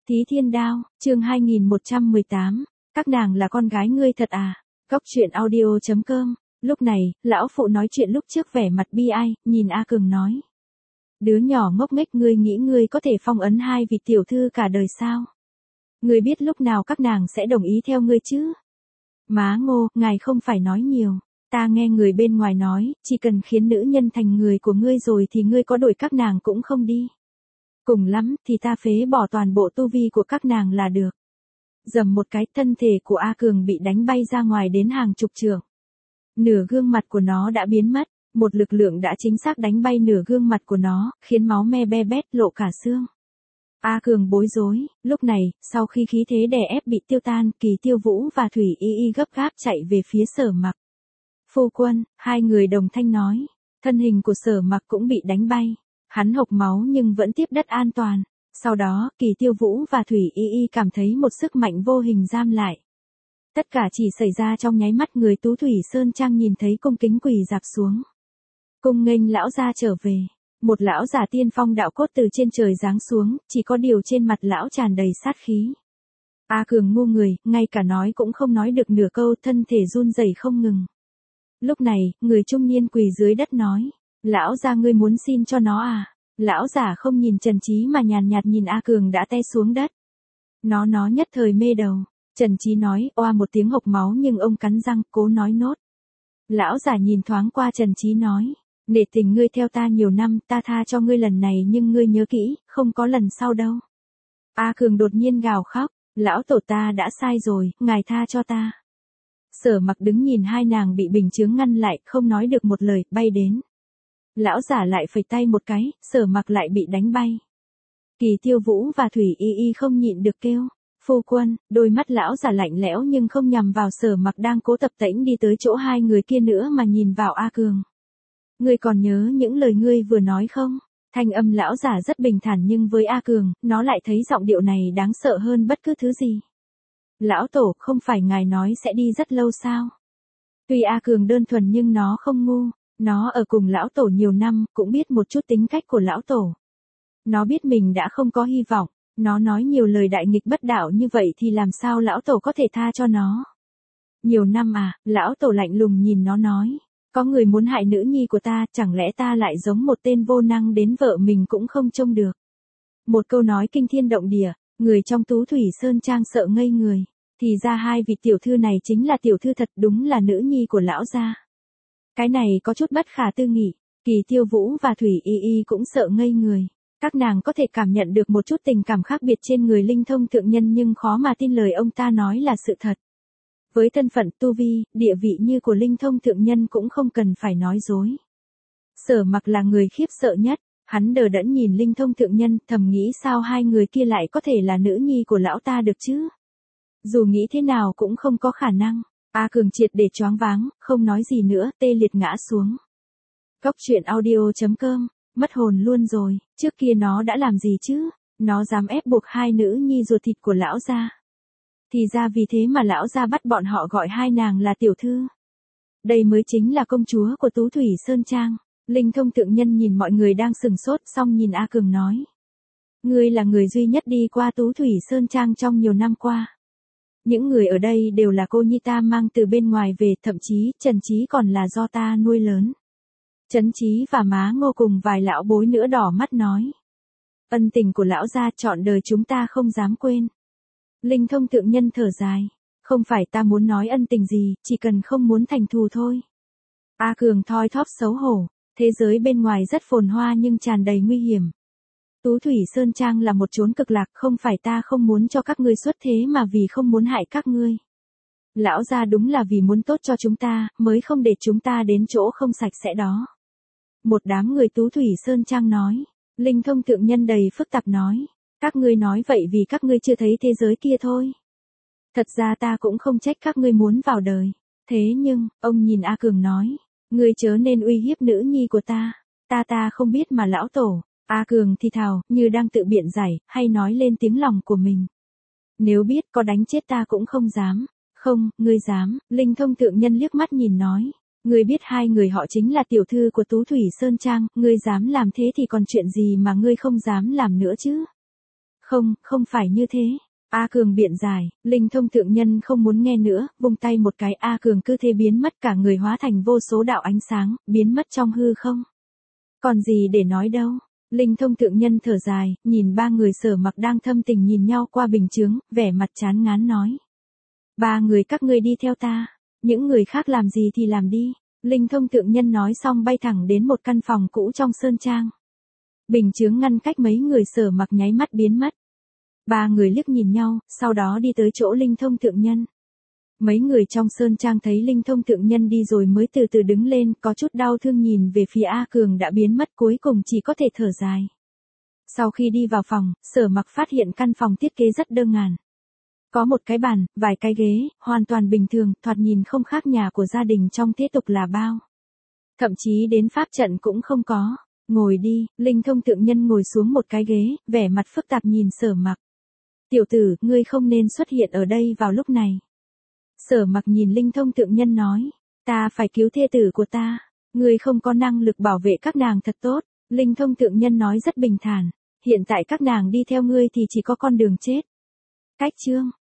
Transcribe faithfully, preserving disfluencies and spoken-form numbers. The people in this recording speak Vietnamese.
Thí Thiên Đao, chương hai nghìn một trăm mười tám, các nàng là con gái ngươi thật à? Góc truyện audio chấm com. Lúc này, lão phụ nói chuyện lúc trước vẻ mặt bi ai, nhìn A Cường nói. Đứa nhỏ ngốc nghếch, ngươi nghĩ ngươi có thể phong ấn hai vị tiểu thư cả đời sao? Ngươi biết lúc nào các nàng sẽ đồng ý theo ngươi chứ? Má Ngô, ngài không phải nói nhiều. Ta nghe người bên ngoài nói, chỉ cần khiến nữ nhân thành người của ngươi rồi thì ngươi có đuổi các nàng cũng không đi. Cùng lắm thì ta phế bỏ toàn bộ tu vi của các nàng là được. Dầm một cái, thân thể của A Cường bị đánh bay ra ngoài đến hàng chục trượng. Nửa gương mặt của nó đã biến mất, một lực lượng đã chính xác đánh bay nửa gương mặt của nó, khiến máu me be bét lộ cả xương. A Cường bối rối, lúc này, sau khi khí thế đè ép bị tiêu tan, Kỳ Tiêu Vũ và Thủy Y Y gấp gáp chạy về phía Sở Mặc. Phu quân, hai người đồng thanh nói, thân hình của Sở Mặc cũng bị đánh bay. Hắn hộc máu nhưng vẫn tiếp đất an toàn. Sau đó, Kỳ Tiêu Vũ và Thủy Y Y cảm thấy một sức mạnh vô hình giam lại. Tất cả chỉ xảy ra trong nháy mắt, người Tú Thủy Sơn Trang nhìn thấy cung kính quỳ dạp xuống. Cung nghênh lão gia trở về. Một lão giả tiên phong đạo cốt từ trên trời giáng xuống, chỉ có điều trên mặt lão tràn đầy sát khí. A Cường ngu người, ngay cả nói cũng không nói được nửa câu, thân thể run rẩy không ngừng. Lúc này, người trung niên quỳ dưới đất nói. Lão gia, ngươi muốn xin cho nó à? Lão giả không nhìn Trần Chí mà nhàn nhạt nhìn A Cường đã té xuống đất. Nó nó nhất thời mê đầu. Trần Chí nói, oa một tiếng hộc máu nhưng ông cắn răng, cố nói nốt. Lão giả nhìn thoáng qua Trần Chí nói, nể tình ngươi theo ta nhiều năm, ta tha cho ngươi lần này nhưng ngươi nhớ kỹ, không có lần sau đâu. A Cường đột nhiên gào khóc, lão tổ, ta đã sai rồi, ngài tha cho ta. Sở Mặc đứng nhìn hai nàng bị bình chướng ngăn lại, không nói được một lời, bay đến. Lão giả lại phẩy tay một cái, Sở Mặc lại bị đánh bay. Kỳ Tiêu Vũ và Thủy Y Y không nhịn được kêu, phu quân. Đôi mắt lão giả lạnh lẽo nhưng không nhằm vào Sở Mặc đang cố tập tễnh đi tới chỗ hai người kia nữa mà nhìn vào A Cường. Ngươi còn nhớ những lời ngươi vừa nói không? Thanh âm lão giả rất bình thản nhưng với A Cường, nó lại thấy giọng điệu này đáng sợ hơn bất cứ thứ gì. Lão tổ, không phải ngài nói sẽ đi rất lâu sao? Tuy A Cường đơn thuần nhưng nó không ngu. Nó ở cùng lão tổ nhiều năm, cũng biết một chút tính cách của lão tổ. Nó biết mình đã không có hy vọng, nó nói nhiều lời đại nghịch bất đạo như vậy thì làm sao lão tổ có thể tha cho nó. Nhiều năm à, lão tổ lạnh lùng nhìn nó nói, có người muốn hại nữ nhi của ta, chẳng lẽ ta lại giống một tên vô năng đến vợ mình cũng không trông được. Một câu nói kinh thiên động địa, người trong Tú Thủy Sơn Trang sợ ngây người, thì ra hai vị tiểu thư này chính là tiểu thư thật, đúng là nữ nhi của lão gia. Cái này có chút bất khả tư nghị, Kỳ Tiêu Vũ và Thủy Y Y cũng sợ ngây người. Các nàng có thể cảm nhận được một chút tình cảm khác biệt trên người Linh Thông thượng nhân nhưng khó mà tin lời ông ta nói là sự thật. Với thân phận tu vi, địa vị như của Linh Thông thượng nhân cũng không cần phải nói dối. Sở Mặc là người khiếp sợ nhất, hắn đờ đẫn nhìn Linh Thông thượng nhân, thầm nghĩ sao hai người kia lại có thể là nữ nhi của lão ta được chứ? Dù nghĩ thế nào cũng không có khả năng. A Cường triệt để choáng váng, không nói gì nữa, tê liệt ngã xuống. Góc truyện audio chấm com, mất hồn luôn rồi, trước kia nó đã làm gì chứ? Nó dám ép buộc hai nữ nhi ruột thịt của lão gia. Thì ra vì thế mà lão gia bắt bọn họ gọi hai nàng là tiểu thư. Đây mới chính là công chúa của Tú Thủy Sơn Trang. Linh Thông thượng nhân nhìn mọi người đang sừng sốt, xong nhìn A Cường nói. Ngươi là người duy nhất đi qua Tú Thủy Sơn Trang trong nhiều năm qua. Những người ở đây đều là cô nhi ta mang từ bên ngoài về, thậm chí, Trần Chí còn là do ta nuôi lớn. Trấn Chí và Má Ngô cùng vài lão bối nữa đỏ mắt nói. Ân tình của lão gia trọn đời chúng ta không dám quên. Linh Thông thượng nhân thở dài. Không phải ta muốn nói ân tình gì, chỉ cần không muốn thành thù thôi. A Cường thoi thóp xấu hổ. Thế giới bên ngoài rất phồn hoa nhưng tràn đầy nguy hiểm. Tú Thủy Sơn Trang là một chốn cực lạc, không phải ta không muốn cho các ngươi xuất thế mà vì không muốn hại các ngươi. Lão gia đúng là vì muốn tốt cho chúng ta, mới không để chúng ta đến chỗ không sạch sẽ đó. Một đám người Tú Thủy Sơn Trang nói. Linh Thông thượng nhân đầy phức tạp nói. Các ngươi nói vậy vì các ngươi chưa thấy thế giới kia thôi. Thật ra ta cũng không trách các ngươi muốn vào đời. Thế nhưng, ông nhìn A Cường nói. Ngươi chớ nên uy hiếp nữ nhi của ta. Ta ta không biết mà lão tổ. A Cường thì thào, như đang tự biện giải, hay nói lên tiếng lòng của mình. Nếu biết có đánh chết ta cũng không dám. Không, ngươi dám. Linh Thông thượng nhân liếc mắt nhìn nói. Ngươi biết hai người họ chính là tiểu thư của Tú Thủy Sơn Trang, ngươi dám làm thế thì còn chuyện gì mà ngươi không dám làm nữa chứ? Không, không phải như thế. A Cường biện giải, Linh Thông thượng nhân không muốn nghe nữa, vung tay một cái A Cường cứ thế biến mất cả người hóa thành vô số đạo ánh sáng, biến mất trong hư không. Còn gì để nói đâu. Linh Thông thượng nhân thở dài, nhìn ba người Sở Mặc đang thâm tình nhìn nhau qua bình chướng, vẻ mặt chán ngán nói. Ba người các ngươi đi theo ta, những người khác làm gì thì làm đi. Linh Thông thượng nhân nói xong bay thẳng đến một căn phòng cũ trong sơn trang. Bình chướng ngăn cách mấy người Sở Mặc nháy mắt biến mất. Ba người liếc nhìn nhau, sau đó đi tới chỗ Linh Thông thượng nhân. Mấy người trong sơn trang thấy Linh Thông thượng nhân đi rồi mới từ từ đứng lên, có chút đau thương nhìn về phía A Cường đã biến mất, cuối cùng chỉ có thể thở dài. Sau khi đi vào phòng, Sở Mặc phát hiện căn phòng thiết kế rất đơn giản. Có một cái bàn, vài cái ghế, hoàn toàn bình thường, thoạt nhìn không khác nhà của gia đình trong thế tục là bao. Thậm chí đến pháp trận cũng không có. Ngồi đi. Linh Thông thượng nhân ngồi xuống một cái ghế, vẻ mặt phức tạp nhìn Sở Mặc. Tiểu tử, ngươi không nên xuất hiện ở đây vào lúc này. Sở Mặc nhìn Linh Thông thượng nhân nói, ta phải cứu thê tử của ta, ngươi không có năng lực bảo vệ các nàng thật tốt. Linh Thông thượng nhân nói rất bình thản, hiện tại các nàng đi theo ngươi thì chỉ có con đường chết. Cách chương